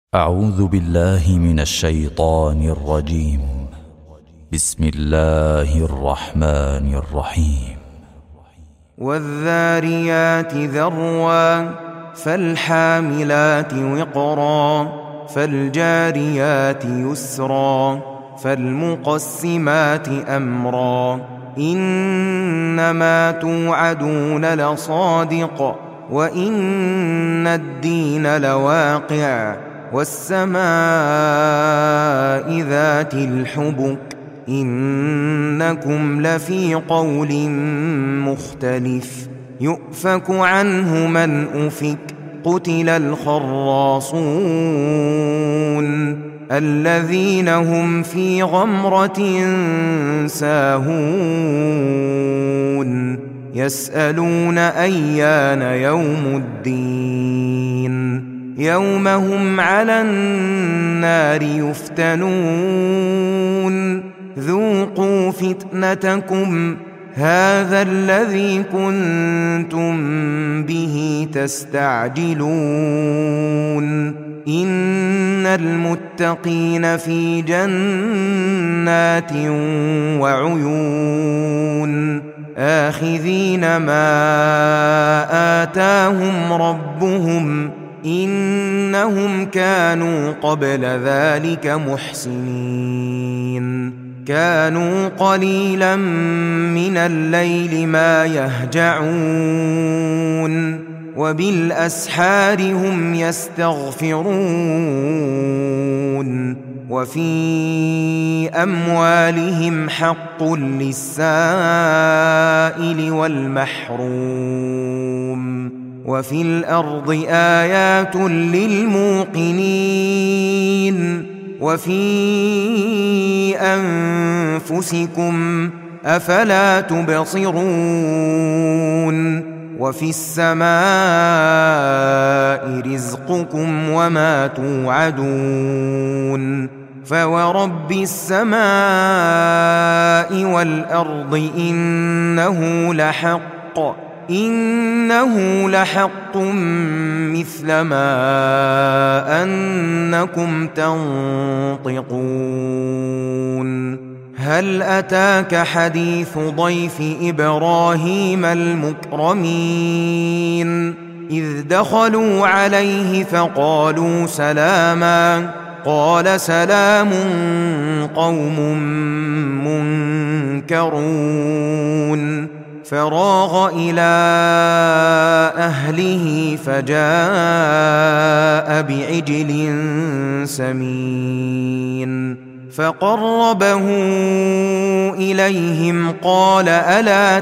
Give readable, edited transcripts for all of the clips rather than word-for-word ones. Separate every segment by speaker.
Speaker 1: أعوذ بالله من الشيطان الرجيم. بسم الله الرحمن الرحيم.
Speaker 2: والذاريات ذروا فالحاملات وقرا فالجاريات يسرا فالمقسمات أمرا إنما توعدون لصادق وإن الدين لواقع والسماء ذات الحبك إنكم لفي قول مختلف يؤفك عنه من أفك قتل الخراصون الذين هم في غمرة ساهون يسألون أيان يوم الدين يوم هم على النار يفتنون ذوقوا فتنتكم هذا الذي كنتم به تستعجلون إن المتقين في جنات وعيون آخذين ما آتاهم ربهم إنهم كانوا قبل ذلك محسنين كانوا قليلا من الليل ما يهجعون وبالأسحار هم يستغفرون وفي أموالهم حق للسائل والمحروم وفي الأرض آيات للموقنين وفي أنفسكم أفلا تبصرون وفي السماء رزقكم وما توعدون فورب السماء والأرض إنه لحق مثل ما أنكم تنطقون هل أتاك حديث ضيف إبراهيم المكرمين إذ دخلوا عليه فقالوا سلاما قال سلام قوم منكرون فراغ إلى أهله فجاء بعجل سمين فقربه إليهم قال ألا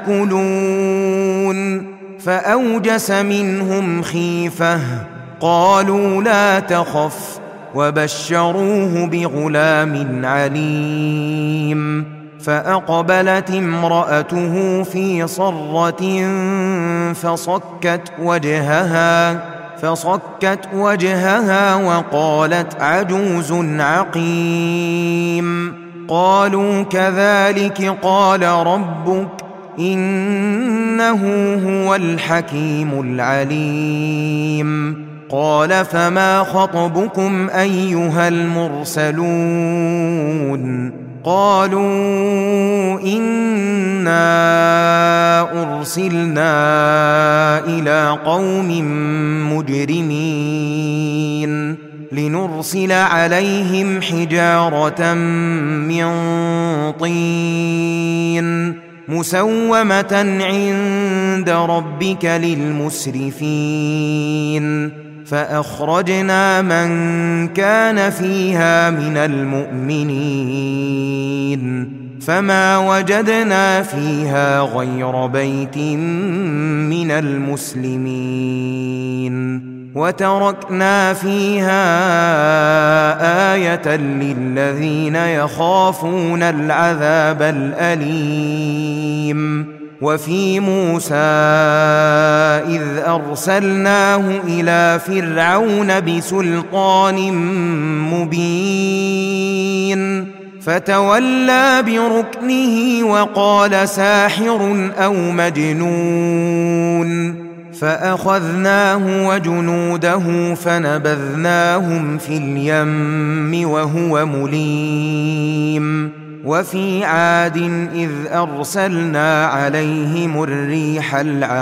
Speaker 2: تأكلون فأوجس منهم خيفة قالوا لا تخف وبشروه بغلام عليم فأقبلت امرأته في صرة فصكت وجهها وقالت عجوز عقيم قالوا كذلك قال ربك إنه هو الحكيم العليم قال فما خطبكم أيها المرسلون قالوا إنا أرسلنا إلى قوم مجرمين لنرسل عليهم حجارة من طين مسومة عند ربك للمسرفين فأخرجنا من كان فيها من المؤمنين فما وجدنا فيها غير بيت من المسلمين وتركنا فيها آية للذين يخافون العذاب الأليم وفي موسى إذ أرسلناه إلى فرعون بسلطان مبين فتولى بركنه وقال ساحر أو مجنون فأخذناه وجنوده فنبذناهم في اليم وهو مليم وفي عاد إذ أرسلنا عليهم الريح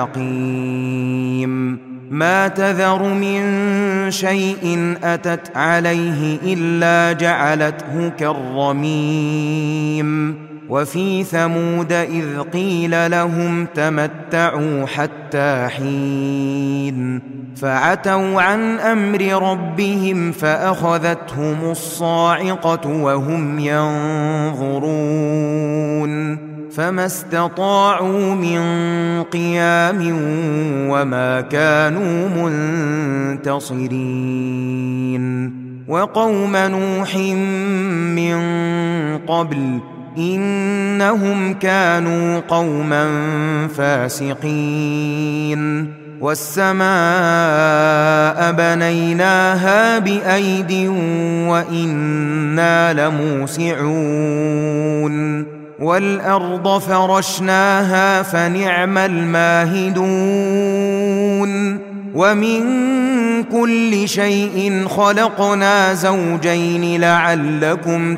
Speaker 2: العقيم ما تذر من شيء أتت عليه إلا جعلته كالرميم وفي ثمود إذ قيل لهم تمتعوا حتى حين فعتوا عن أمر ربهم فأخذتهم الصاعقة وهم ينظرون فما استطاعوا من قيام وما كانوا منتصرين وقوم نوح من قبل إنهم كانوا قوما فاسقين والسماء بنيناها بأيد وإنا لموسعون والأرض فرشناها فنعم الماهدون ومن كل شيء خلقنا زوجين لعلكم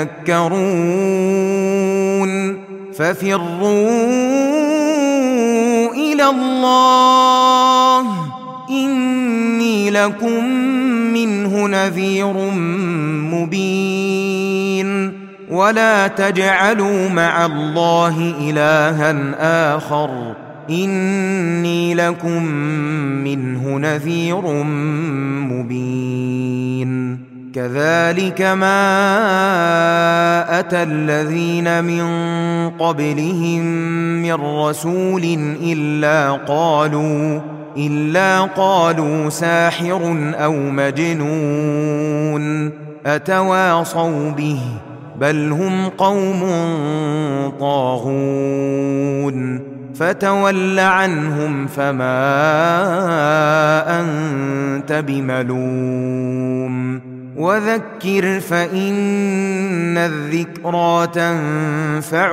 Speaker 2: تذكرون ففروا إلى الله إني لكم منه نذير مبين ولا تجعلوا مع الله إلها آخر إني لكم منه نذير مبين كذلك ما أتى الذين من قبلهم من رسول إلا قالوا ساحر أو مجنون أتواصوا به بل هم قوم طاغون فتول عنهم فما أنت بملوم وذكر فإن الذكرى تنفع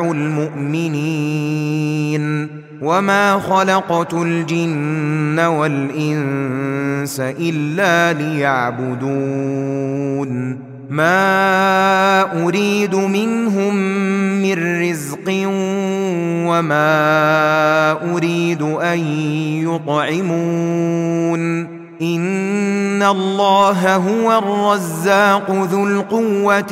Speaker 2: المؤمنين وما خلقت الجن والإنس إلا ليعبدون ما أريد منهم من رزق وما أريد أن يطعمون إن الله هو الرزاق ذو القوة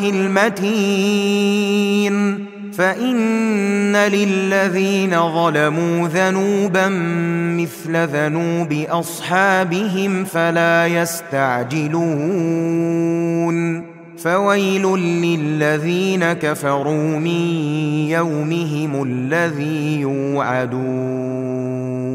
Speaker 2: المتين فإن للذين ظلموا ذنوبا مثل ذنوب أصحابهم فلا يستعجلون فويل للذين كفروا من يومهم الذي يوعدون